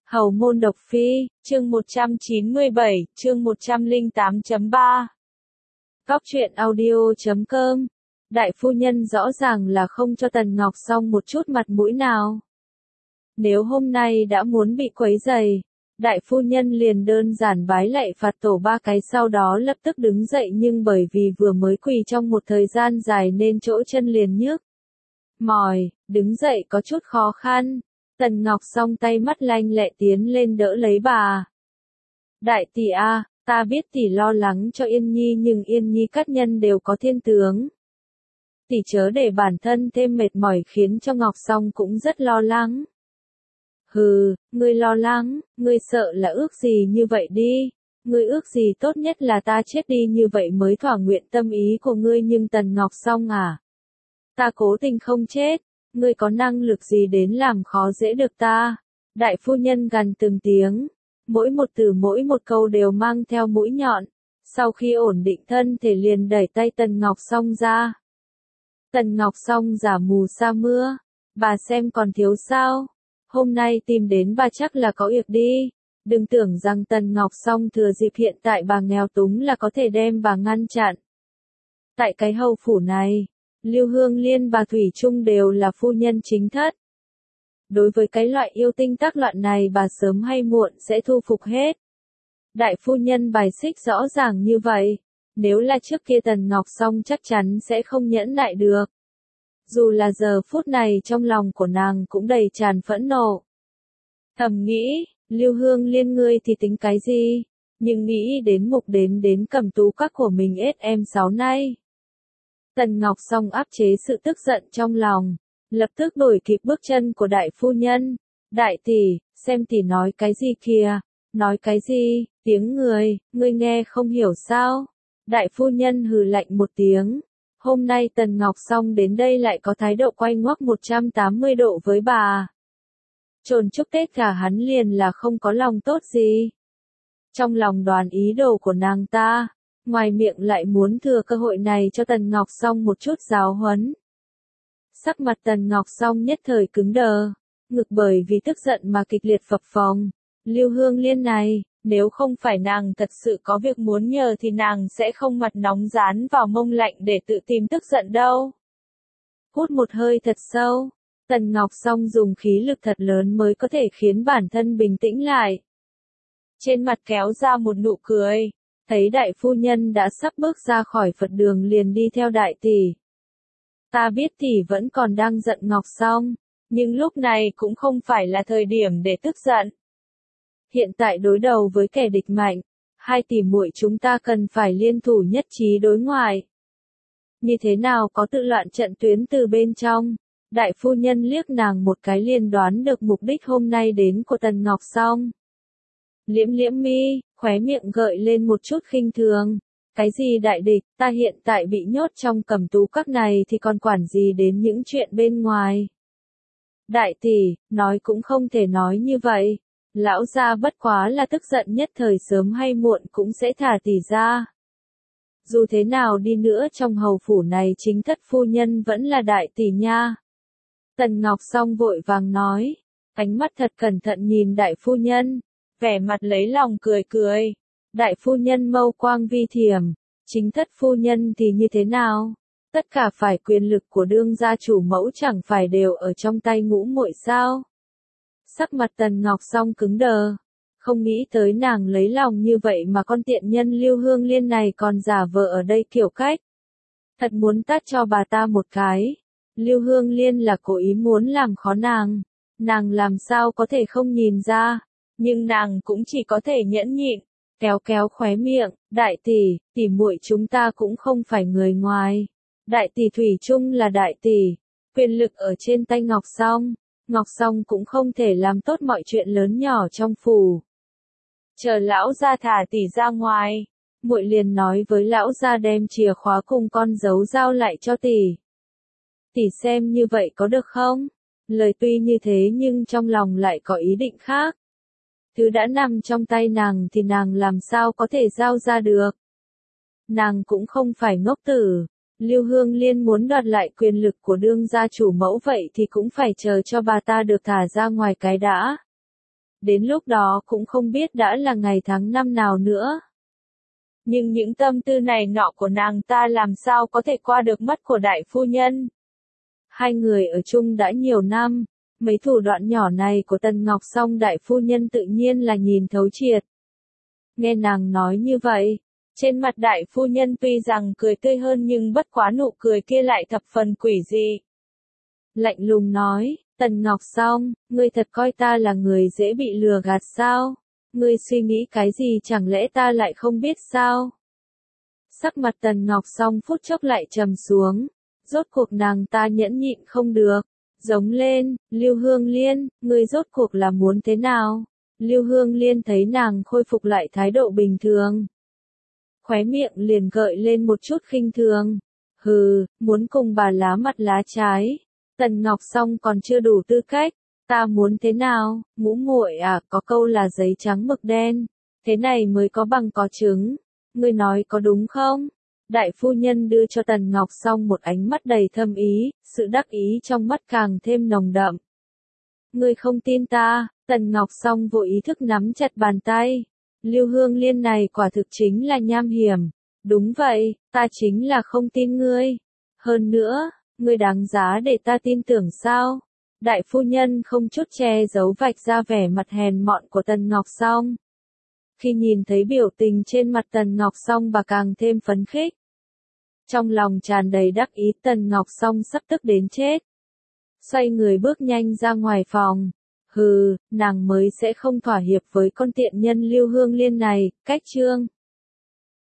Hầu môn độc phi, chương 197, chương 108.3. Góc truyện audio.com. Đại phu nhân rõ ràng là không cho Tần Ngọc Song một chút mặt mũi nào. Nếu hôm nay đã muốn bị quấy rầy, đại phu nhân liền đơn giản bái lạy phạt tổ 3 cái sau đó lập tức đứng dậy, nhưng bởi vì vừa mới quỳ trong một thời gian dài nên chỗ chân liền nhức mỏi, đứng dậy có chút khó khăn. Tần Ngọc Song tay mắt lanh lẹ tiến lên đỡ lấy bà. Đại tỷ a, ta biết tỷ lo lắng cho Yên Nhi, nhưng Yên Nhi các nhân đều có thiên tướng. Tỷ chớ để bản thân thêm mệt mỏi, khiến cho Ngọc Song cũng rất lo lắng. Hừ, ngươi lo lắng, ngươi sợ là ước gì như vậy đi. Ngươi ước gì tốt nhất là ta chết đi như vậy mới thỏa nguyện tâm ý của ngươi, nhưng Tần Ngọc Song à, ta cố tình không chết. Ngươi có năng lực gì đến làm khó dễ được ta? Đại phu nhân gằn từng tiếng, mỗi một từ mỗi một câu đều mang theo mũi nhọn. Sau khi ổn định thân thể liền đẩy tay Tần Ngọc Song ra. Tần Ngọc Song giả mù sa mưa, bà xem còn thiếu sao? Hôm nay tìm đến bà chắc là có việc đi. Đừng tưởng rằng Tần Ngọc Song thừa dịp hiện tại bà nghèo túng là có thể đem bà ngăn chặn. Tại cái hầu phủ này, Lưu Hương Liên và Thủy Chung đều là phu nhân chính thất. Đối với cái loại yêu tinh tác loạn này, bà sớm hay muộn sẽ thu phục hết. Đại phu nhân bài xích rõ ràng như vậy, nếu là trước kia Tần Ngọc Song chắc chắn sẽ không nhẫn nại được. Dù là giờ phút này trong lòng của nàng cũng đầy tràn phẫn nộ. Thầm nghĩ, Lưu Hương Liên ngươi thì tính cái gì, nhưng nghĩ đến mục đến Cẩm Tú các của mình SM6 nay. Tần Ngọc Song áp chế sự tức giận trong lòng, lập tức đuổi kịp bước chân của đại phu nhân. Đại tỷ, xem tỷ nói cái gì kìa, nói cái gì, tiếng ngươi nghe không hiểu sao? Đại phu nhân hừ lạnh một tiếng. Hôm nay Tần Ngọc Song đến đây lại có thái độ quay ngoắt 180 độ với bà. Trồn chúc Tết cả hắn liền là không có lòng tốt gì. Trong lòng đoán ý đồ của nàng ta, ngoài miệng lại muốn thừa cơ hội này cho Tần Ngọc Song một chút giáo huấn. Sắc mặt Tần Ngọc Song nhất thời cứng đờ, ngực bởi vì tức giận mà kịch liệt phập phồng. Lưu Hương Liên này, nếu không phải nàng thật sự có việc muốn nhờ thì nàng sẽ không mặt nóng dán vào mông lạnh để tự tìm tức giận đâu. Hút một hơi thật sâu, Tần Ngọc Song dùng khí lực thật lớn mới có thể khiến bản thân bình tĩnh lại. Trên mặt kéo ra một nụ cười. Thấy đại phu nhân đã sắp bước ra khỏi Phật đường liền đi theo đại tỷ. Ta biết tỷ vẫn còn đang giận Ngọc Song, nhưng lúc này cũng không phải là thời điểm để tức giận. Hiện tại đối đầu với kẻ địch mạnh, hai tỷ muội chúng ta cần phải liên thủ nhất trí đối ngoại. Như thế nào có tự loạn trận tuyến từ bên trong? Đại phu nhân liếc nàng một cái liền đoán được mục đích hôm nay đến của Tần Ngọc Song. Liễm liễm mi, khóe miệng gợi lên một chút khinh thường. Cái gì đại địch, ta hiện tại bị nhốt trong Cẩm Tú các này thì còn quản gì đến những chuyện bên ngoài. Đại tỷ, nói cũng không thể nói như vậy. Lão gia bất quá là tức giận nhất thời, sớm hay muộn cũng sẽ thả tỷ ra. Dù thế nào đi nữa trong hầu phủ này chính thất phu nhân vẫn là đại tỷ nha. Tần Ngọc Song vội vàng nói, ánh mắt thật cẩn thận nhìn đại phu nhân. Vẻ mặt lấy lòng cười cười. Đại phu nhân mâu quang vi thiểm, chính thất phu nhân thì như thế nào? Tất cả phải quyền lực của đương gia chủ mẫu chẳng phải đều ở trong tay ngũ muội sao? Sắc mặt Tần Ngọc Song cứng đờ, không nghĩ tới nàng lấy lòng như vậy mà con tiện nhân Lưu Hương Liên này còn giả vờ ở đây kiểu cách. Thật muốn tát cho bà ta một cái. Lưu Hương Liên là cố ý muốn làm khó nàng làm sao có thể không nhìn ra. Nhưng nàng cũng chỉ có thể nhẫn nhịn, kéo khóe miệng. Đại tỷ muội chúng ta cũng không phải người ngoài. Đại tỷ Thủy Chung là đại tỷ, quyền lực ở trên tay Ngọc Song cũng không thể làm tốt mọi chuyện lớn nhỏ trong phủ. Chờ lão gia thả tỷ ra ngoài, muội liền nói với lão gia đem chìa khóa cùng con dấu giao lại cho tỷ. Tỷ xem như vậy có được không? Lời tuy như thế nhưng trong lòng lại có ý định khác. Thứ đã nằm trong tay nàng thì nàng làm sao có thể giao ra được. Nàng cũng không phải ngốc tử. Lưu Hương Liên muốn đoạt lại quyền lực của đương gia chủ mẫu vậy thì cũng phải chờ cho bà ta được thả ra ngoài cái đã. đến lúc đó cũng không biết đã là ngày tháng năm nào nữa. Nhưng những tâm tư này nọ của nàng ta làm sao có thể qua được mắt của đại phu nhân. Hai người ở chung đã nhiều năm, mấy thủ đoạn nhỏ này của Tần Ngọc Song đại phu nhân tự nhiên là nhìn thấu triệt. Nghe nàng nói như vậy, trên mặt đại phu nhân tuy rằng cười tươi hơn nhưng bất quá nụ cười kia lại thập phần quỷ dị. Lạnh lùng nói, Tần Ngọc Song, ngươi thật coi ta là người dễ bị lừa gạt sao? Ngươi suy nghĩ cái gì chẳng lẽ ta lại không biết sao? Sắc mặt Tần Ngọc Song phút chốc lại trầm xuống, rốt cuộc nàng ta nhẫn nhịn không được, giống lên, Lưu Hương Liên, ngươi rốt cuộc là muốn thế nào? Lưu Hương Liên thấy nàng khôi phục lại thái độ bình thường. Khóe miệng liền gợi lên một chút khinh thường. Hừ, muốn cùng bà lá mặt lá trái. Tần Ngọc Song còn chưa đủ tư cách. Ta muốn thế nào, ngũ muội à, có câu là giấy trắng mực đen. Thế này mới có bằng có chứng. Ngươi nói có đúng không? Đại phu nhân đưa cho Tần Ngọc Song một ánh mắt đầy thâm ý, sự đắc ý trong mắt càng thêm nồng đậm. Ngươi không tin ta, Tần Ngọc Song vô ý thức nắm chặt bàn tay. Lưu Hương Liên này quả thực chính là nham hiểm. Đúng vậy, ta chính là không tin ngươi. Hơn nữa, ngươi đáng giá để ta tin tưởng sao? Đại phu nhân không chút che giấu vạch ra vẻ mặt hèn mọn của Tần Ngọc Song. Khi nhìn thấy biểu tình trên mặt Tần Ngọc Song bà càng thêm phấn khích. Trong lòng tràn đầy đắc ý Tần Ngọc Song sắp tức đến chết. Xoay người bước nhanh ra ngoài phòng. Hừ, nàng mới sẽ không thỏa hiệp với con tiện nhân Lưu Hương Liên này, cách chương.